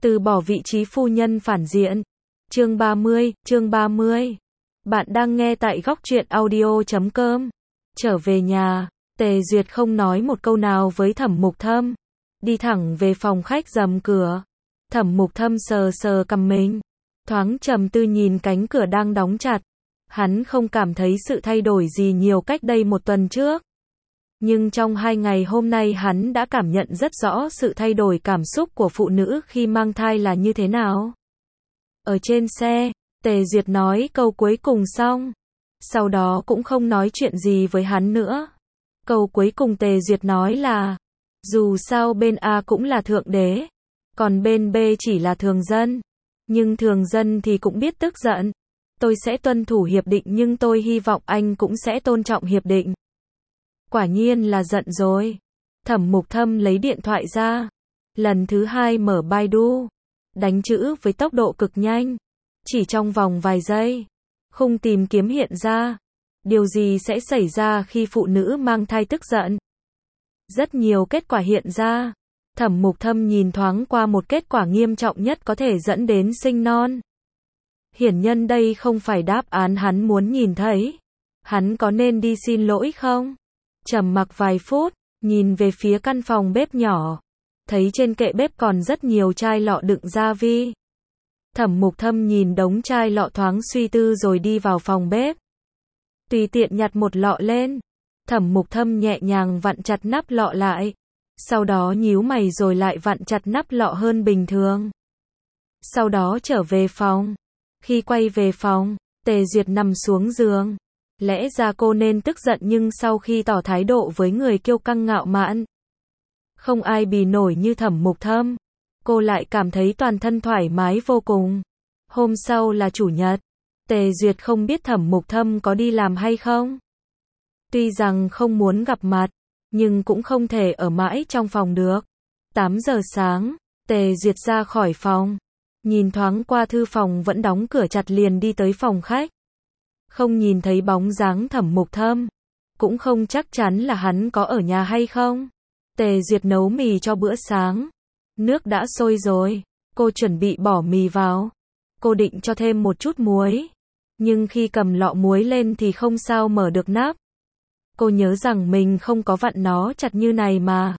Từ bỏ vị trí phu nhân phản diện. Chương 30. Bạn đang nghe tại góc truyện audio.com. Trở về nhà, Tề Duyệt không nói một câu nào với Thẩm Mục Thâm. Đi thẳng về phòng khách rầm cửa. Thẩm Mục Thâm sờ sờ cằm mình. Thoáng trầm tư nhìn cánh cửa đang đóng chặt. Hắn không cảm thấy sự thay đổi gì nhiều cách đây một tuần trước. Nhưng trong 2 ngày hôm nay hắn đã cảm nhận rất rõ sự thay đổi cảm xúc của phụ nữ khi mang thai là như thế nào. Ở trên xe, Tề Duyệt nói câu cuối cùng xong. Sau đó cũng không nói chuyện gì với hắn nữa. Câu cuối cùng Tề Duyệt nói là, dù sao bên A cũng là thượng đế, còn bên B chỉ là thường dân. Nhưng thường dân thì cũng biết tức giận. Tôi sẽ tuân thủ hiệp định nhưng tôi hy vọng anh cũng sẽ tôn trọng hiệp định. Quả nhiên là giận rồi. Thẩm Mục Thâm lấy điện thoại ra. Lần thứ 2 mở Baidu. Đánh chữ với tốc độ cực nhanh. Chỉ trong vòng vài giây. Khung tìm kiếm hiện ra. Điều gì sẽ xảy ra khi phụ nữ mang thai tức giận? Rất nhiều kết quả hiện ra. Thẩm Mục Thâm nhìn thoáng qua một kết quả nghiêm trọng nhất có thể dẫn đến sinh non. Hiển nhân đây không phải đáp án hắn muốn nhìn thấy. Hắn có nên đi xin lỗi không? Trầm mặc vài phút, nhìn về phía căn phòng bếp nhỏ. Thấy trên kệ bếp còn rất nhiều chai lọ đựng gia vi. Thẩm Mục Thâm nhìn đống chai lọ thoáng suy tư rồi đi vào phòng bếp. Tùy tiện nhặt một lọ lên. Thẩm Mục Thâm nhẹ nhàng vặn chặt nắp lọ lại. Sau đó nhíu mày rồi lại vặn chặt nắp lọ hơn bình thường. Sau đó trở về phòng. Khi quay về phòng, Tề Duyệt nằm xuống giường. Lẽ ra cô nên tức giận nhưng sau khi tỏ thái độ với người kiêu căng ngạo mạn, không ai bì nổi như Thẩm Mục Thâm, cô lại cảm thấy toàn thân thoải mái vô cùng. Hôm sau là Chủ nhật. Tề Duyệt không biết Thẩm Mục Thâm có đi làm hay không. Tuy rằng không muốn gặp mặt, nhưng cũng không thể ở mãi trong phòng được. 8 giờ sáng, Tề Duyệt ra khỏi phòng. Nhìn thoáng qua thư phòng vẫn đóng cửa chặt liền đi tới phòng khách. Không nhìn thấy bóng dáng Thẩm Mục Thâm. Cũng không chắc chắn là hắn có ở nhà hay không. Tề Duyệt nấu mì cho bữa sáng. Nước đã sôi rồi. Cô chuẩn bị bỏ mì vào. Cô định cho thêm một chút muối. Nhưng khi cầm lọ muối lên thì không sao mở được nắp. Cô nhớ rằng mình không có vặn nó chặt như này mà.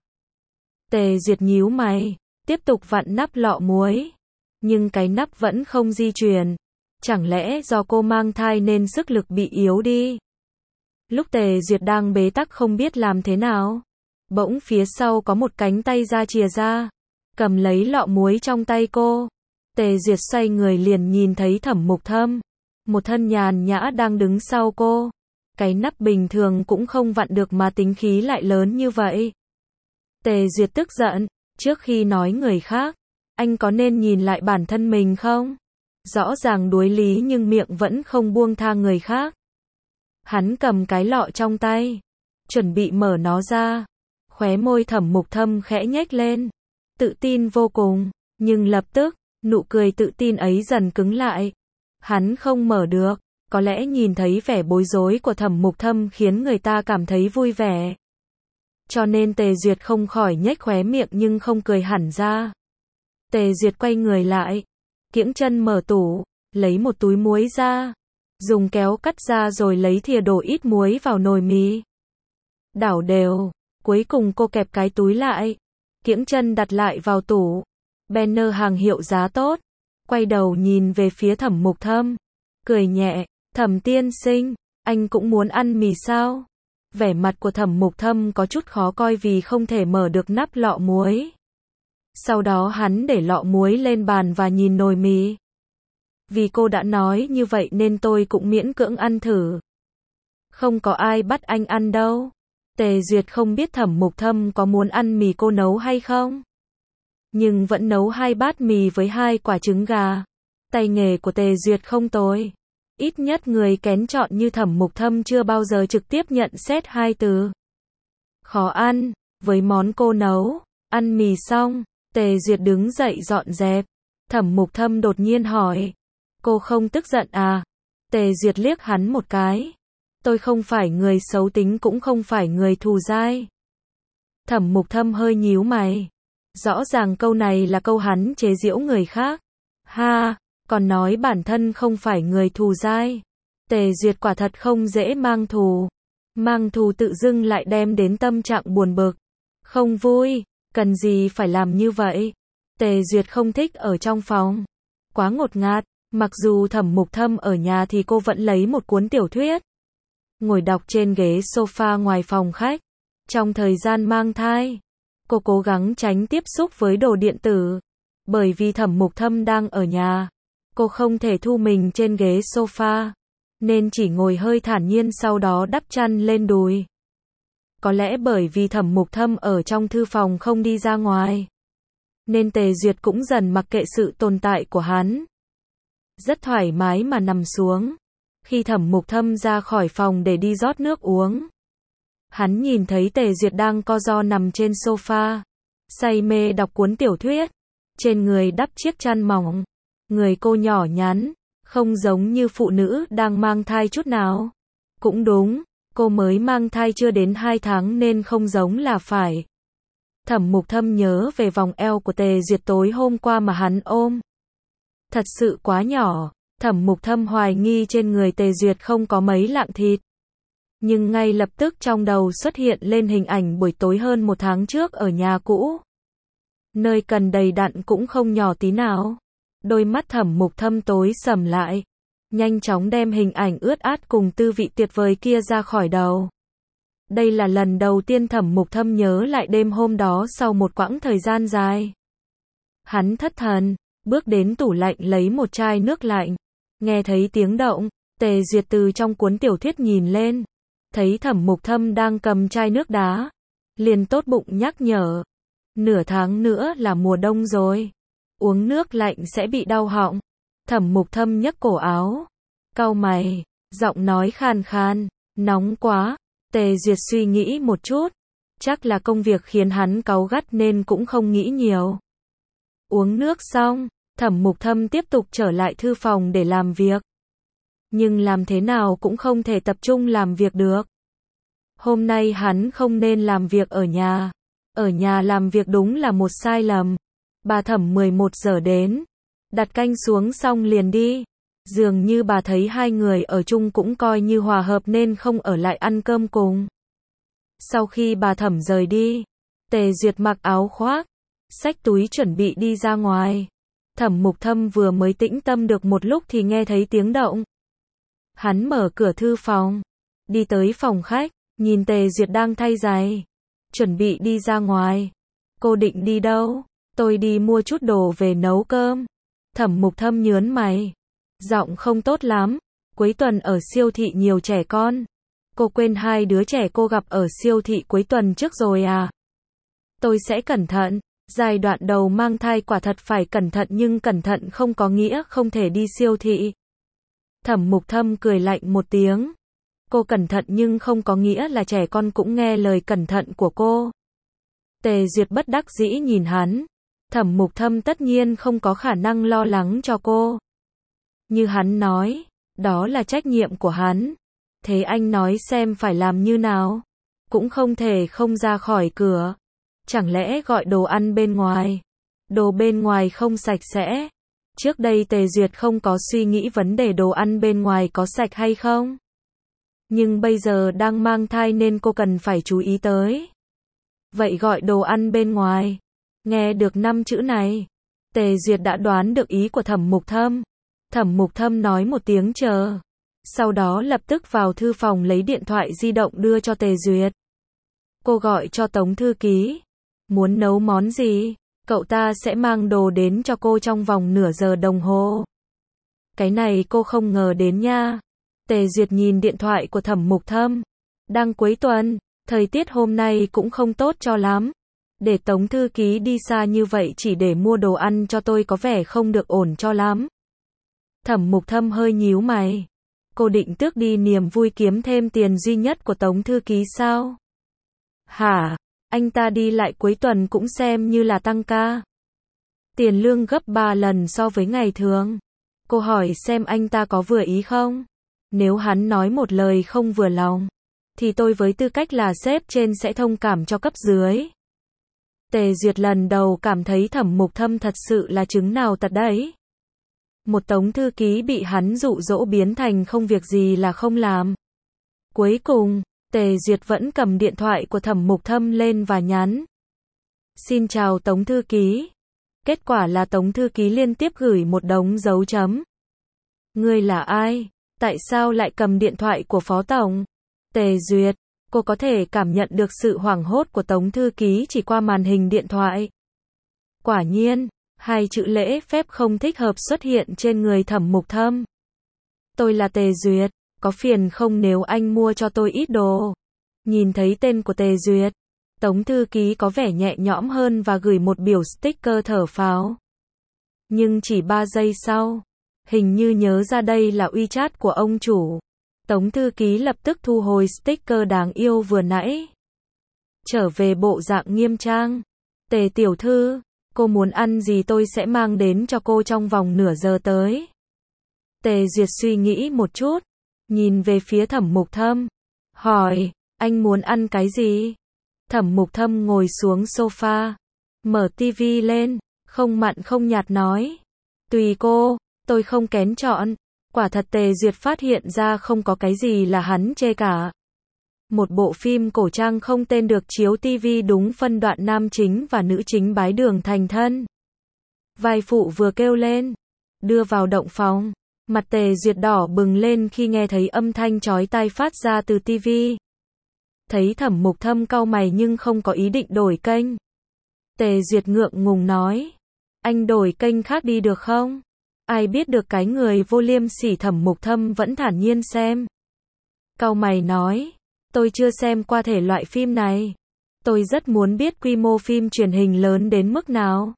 Tề Duyệt nhíu mày. Tiếp tục vặn nắp lọ muối. Nhưng cái nắp vẫn không di chuyển. Chẳng lẽ do cô mang thai nên sức lực bị yếu đi? Lúc Tề Duyệt đang bế tắc không biết làm thế nào, bỗng phía sau có một cánh tay ra chìa ra, cầm lấy lọ muối trong tay cô. Tề Duyệt xoay người liền nhìn thấy Thẩm Mục Thâm, một thân nhàn nhã đang đứng sau cô. Cái nắp bình thường cũng không vặn được mà tính khí lại lớn như vậy. Tề Duyệt tức giận, trước khi nói người khác, anh có nên nhìn lại bản thân mình không? Rõ ràng đuối lý nhưng miệng vẫn không buông tha người khác. Hắn cầm cái lọ trong tay, chuẩn bị mở nó ra. Khóe môi Thẩm Mục Thâm khẽ nhếch lên, tự tin vô cùng, nhưng lập tức, nụ cười tự tin ấy dần cứng lại. Hắn không mở được, có lẽ nhìn thấy vẻ bối rối của Thẩm Mục Thâm khiến người ta cảm thấy vui vẻ. Cho nên Tề Duyệt không khỏi nhếch khóe miệng nhưng không cười hẳn ra. Tề Duyệt quay người lại, kiễng chân mở tủ, lấy một túi muối ra, dùng kéo cắt ra rồi lấy thìa đổ ít muối vào nồi mì. Đảo đều, cuối cùng cô kẹp cái túi lại, kiễng chân đặt lại vào tủ. Banner hàng hiệu giá tốt, quay đầu nhìn về phía Thẩm Mục Thâm, cười nhẹ, Thẩm tiên sinh, anh cũng muốn ăn mì sao? Vẻ mặt của Thẩm Mục Thâm có chút khó coi vì không thể mở được nắp lọ muối. Sau đó hắn để lọ muối lên bàn và nhìn nồi mì. Vì cô đã nói như vậy nên tôi cũng miễn cưỡng ăn thử. Không có ai bắt anh ăn đâu. Tề Duyệt không biết Thẩm Mục Thâm có muốn ăn mì cô nấu hay không. Nhưng vẫn nấu 2 bát mì với 2 quả trứng gà. Tay nghề của Tề Duyệt không tồi. Ít nhất người kén chọn như Thẩm Mục Thâm chưa bao giờ trực tiếp nhận xét 2 từ khó ăn với món cô nấu. Ăn mì xong, Tề Duyệt đứng dậy dọn dẹp. Thẩm Mục Thâm đột nhiên hỏi, cô không tức giận à? Tề Duyệt liếc hắn một cái. Tôi không phải người xấu tính cũng không phải người thù dai. Thẩm Mục Thâm hơi nhíu mày. Rõ ràng câu này là câu hắn chế giễu người khác. Ha, còn nói bản thân không phải người thù dai. Tề Duyệt quả thật không dễ mang thù. Mang thù tự dưng lại đem đến tâm trạng buồn bực. Không vui, cần gì phải làm như vậy. Tề Duyệt không thích ở trong phòng. Quá ngột ngạt, mặc dù Thẩm Mục Thâm ở nhà thì cô vẫn lấy một cuốn tiểu thuyết. Ngồi đọc trên ghế sofa ngoài phòng khách. Trong thời gian mang thai, cô cố gắng tránh tiếp xúc với đồ điện tử. Bởi vì Thẩm Mục Thâm đang ở nhà, cô không thể thu mình trên ghế sofa, nên chỉ ngồi hơi thản nhiên sau đó đắp chăn lên đùi. Có lẽ bởi vì Thẩm Mục Thâm ở trong thư phòng không đi ra ngoài, nên Tề Duyệt cũng dần mặc kệ sự tồn tại của hắn. Rất thoải mái mà nằm xuống. Khi Thẩm Mục Thâm ra khỏi phòng để đi rót nước uống, hắn nhìn thấy Tề Duyệt đang co ro nằm trên sofa, say mê đọc cuốn tiểu thuyết, trên người đắp chiếc chăn mỏng. Người cô nhỏ nhắn, không giống như phụ nữ đang mang thai chút nào. Cũng đúng, cô mới mang thai chưa đến 2 tháng nên không giống là phải. Thẩm Mục Thâm nhớ về vòng eo của Tề Duyệt tối hôm qua mà hắn ôm. Thật sự quá nhỏ, Thẩm Mục Thâm hoài nghi trên người Tề Duyệt không có mấy lạng thịt. Nhưng ngay lập tức trong đầu xuất hiện lên hình ảnh buổi tối hơn 1 tháng trước ở nhà cũ. Nơi cần đầy đặn cũng không nhỏ tí nào. Đôi mắt Thẩm Mục Thâm tối sầm lại. Nhanh chóng đem hình ảnh ướt át cùng tư vị tuyệt vời kia ra khỏi đầu. Đây là lần đầu tiên Thẩm Mục Thâm nhớ lại đêm hôm đó sau một quãng thời gian dài. Hắn thất thần, bước đến tủ lạnh lấy một chai nước lạnh. Nghe thấy tiếng động, Tề Duyệt từ trong cuốn tiểu thuyết nhìn lên. Thấy Thẩm Mục Thâm đang cầm chai nước đá. Liền tốt bụng nhắc nhở. Nửa tháng nữa là mùa đông rồi. Uống nước lạnh sẽ bị đau họng. Thẩm Mục Thâm nhấc cổ áo. Cau mày, giọng nói khàn khàn. Nóng quá. Tề Duyệt suy nghĩ một chút. Chắc là công việc khiến hắn cáu gắt nên cũng không nghĩ nhiều. Uống nước xong, Thẩm Mục Thâm tiếp tục trở lại thư phòng để làm việc. Nhưng làm thế nào cũng không thể tập trung làm việc được. Hôm nay hắn không nên làm việc ở nhà. Ở nhà làm việc đúng là một sai lầm. Bà Thẩm 11 giờ đến. Đặt canh xuống xong liền đi. Dường như bà thấy hai người ở chung cũng coi như hòa hợp nên không ở lại ăn cơm cùng. Sau khi bà Thẩm rời đi, Tề Duyệt mặc áo khoác, xách túi chuẩn bị đi ra ngoài. Thẩm Mục Thâm vừa mới tĩnh tâm được một lúc thì nghe thấy tiếng động. Hắn mở cửa thư phòng, đi tới phòng khách, nhìn Tề Duyệt đang thay giày, chuẩn bị đi ra ngoài. Cô định đi đâu? Tôi đi mua chút đồ về nấu cơm. Thẩm Mục Thâm nhớn mày, giọng không tốt lắm. Cuối tuần ở siêu thị nhiều trẻ con. Cô quên 2 đứa trẻ cô gặp ở siêu thị cuối tuần trước rồi à? Tôi sẽ cẩn thận. Giai đoạn đầu mang thai quả thật phải cẩn thận nhưng cẩn thận không có nghĩa không thể đi siêu thị. Thẩm Mục Thâm cười lạnh một tiếng. Cô cẩn thận nhưng không có nghĩa là trẻ con cũng nghe lời cẩn thận của cô. Tề Duyệt bất đắc dĩ nhìn hắn. Thẩm Mục Thâm tất nhiên không có khả năng lo lắng cho cô. Như hắn nói, đó là trách nhiệm của hắn. Thế anh nói xem phải làm như nào? Cũng không thể không ra khỏi cửa. Chẳng lẽ gọi đồ ăn bên ngoài? Đồ bên ngoài không sạch sẽ. Trước đây Tề Duyệt không có suy nghĩ vấn đề đồ ăn bên ngoài có sạch hay không. Nhưng bây giờ đang mang thai nên cô cần phải chú ý tới. Vậy gọi đồ ăn bên ngoài. Nghe được 5 chữ này, Tề Duyệt đã đoán được ý của Thẩm Mục Thâm. Thẩm Mục Thâm nói một tiếng chờ. Sau đó lập tức vào thư phòng lấy điện thoại di động đưa cho Tề Duyệt. Cô gọi cho Tống thư ký. Muốn nấu món gì? Cậu ta sẽ mang đồ đến cho cô trong vòng nửa giờ đồng hồ. Cái này cô không ngờ đến nha. Tề Duyệt nhìn điện thoại của Thẩm Mục Thâm. Đang cuối tuần, thời tiết hôm nay cũng không tốt cho lắm. Để Tống thư ký đi xa như vậy chỉ để mua đồ ăn cho tôi có vẻ không được ổn cho lắm. Thẩm Mục Thâm hơi nhíu mày. Cô định tước đi niềm vui kiếm thêm tiền duy nhất của Tống thư ký sao? Hả? Anh ta đi lại cuối tuần cũng xem như là tăng ca. Tiền lương gấp 3 lần so với ngày thường. Cô hỏi xem anh ta có vừa ý không? Nếu hắn nói một lời không vừa lòng, thì tôi với tư cách là sếp trên sẽ thông cảm cho cấp dưới. Tề Duyệt lần đầu cảm thấy Thẩm Mục Thâm thật sự là chứng nào tật đấy. Một tống thư ký bị hắn dụ dỗ biến thành không việc gì là không làm. Cuối cùng, Tề Duyệt vẫn cầm điện thoại của Thẩm Mục Thâm lên và nhắn. Xin chào Tống thư ký. Kết quả là Tống thư ký liên tiếp gửi một đống dấu chấm. Ngươi là ai? Tại sao lại cầm điện thoại của Phó Tổng? Tề Duyệt, cô có thể cảm nhận được sự hoảng hốt của Tống thư ký chỉ qua màn hình điện thoại. Quả nhiên, hai chữ lễ phép không thích hợp xuất hiện trên người Thẩm Mục Thâm. Tôi là Tề Duyệt, có phiền không nếu anh mua cho tôi ít đồ? Nhìn thấy tên của Tề Duyệt, Tống thư ký có vẻ nhẹ nhõm hơn và gửi một biểu sticker thở phào. Nhưng chỉ 3 giây sau, hình như nhớ ra đây là WeChat của ông chủ. Tống thư ký lập tức thu hồi sticker đáng yêu vừa nãy. Trở về bộ dạng nghiêm trang. Tề tiểu thư, cô muốn ăn gì tôi sẽ mang đến cho cô trong vòng nửa giờ tới. Tề Duyệt suy nghĩ một chút, nhìn về phía Thẩm Mục Thâm, hỏi, anh muốn ăn cái gì? Thẩm Mục Thâm ngồi xuống sofa, mở tivi lên, không mặn không nhạt nói. Tùy cô, tôi không kén chọn. Quả thật Tề Duyệt phát hiện ra không có cái gì là hắn chê cả. Một bộ phim cổ trang không tên được chiếu tivi đúng phân đoạn nam chính và nữ chính bái đường thành thân. Vai phụ vừa kêu lên, đưa vào động phòng. Mặt Tề Duyệt đỏ bừng lên khi nghe thấy âm thanh chói tai phát ra từ tivi. Thấy Thẩm Mục Thâm cau mày nhưng không có ý định đổi kênh. Tề Duyệt ngượng ngùng nói, anh đổi kênh khác đi được không? Ai biết được cái người vô liêm sỉ Thẩm Mục Thâm vẫn thản nhiên xem. Cau mày nói, tôi chưa xem qua thể loại phim này. Tôi rất muốn biết quy mô phim truyền hình lớn đến mức nào.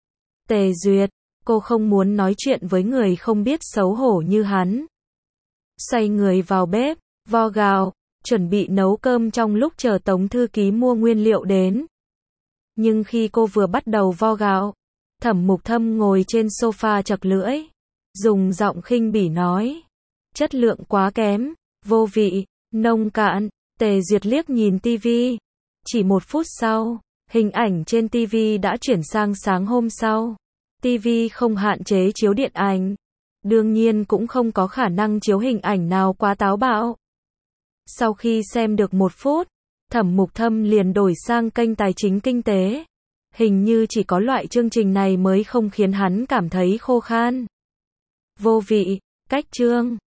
Tề Duyệt, cô không muốn nói chuyện với người không biết xấu hổ như hắn. Xoay người vào bếp, vo gạo, chuẩn bị nấu cơm trong lúc chờ Tống thư ký mua nguyên liệu đến. Nhưng khi cô vừa bắt đầu vo gạo, Thẩm Mục Thâm ngồi trên sofa chật lưỡi, dùng giọng khinh bỉ nói, chất lượng quá kém, vô vị, nông cạn. Tề Duyệt liếc nhìn tivi. Chỉ 1 phút sau, hình ảnh trên tivi đã chuyển sang sáng hôm sau. Tivi không hạn chế chiếu điện ảnh, đương nhiên cũng không có khả năng chiếu hình ảnh nào quá táo bạo. Sau khi xem được 1 phút, Thẩm Mục Thâm liền đổi sang kênh tài chính kinh tế. Hình như chỉ có loại chương trình này mới không khiến hắn cảm thấy khô khan. Vô vị, cách chương.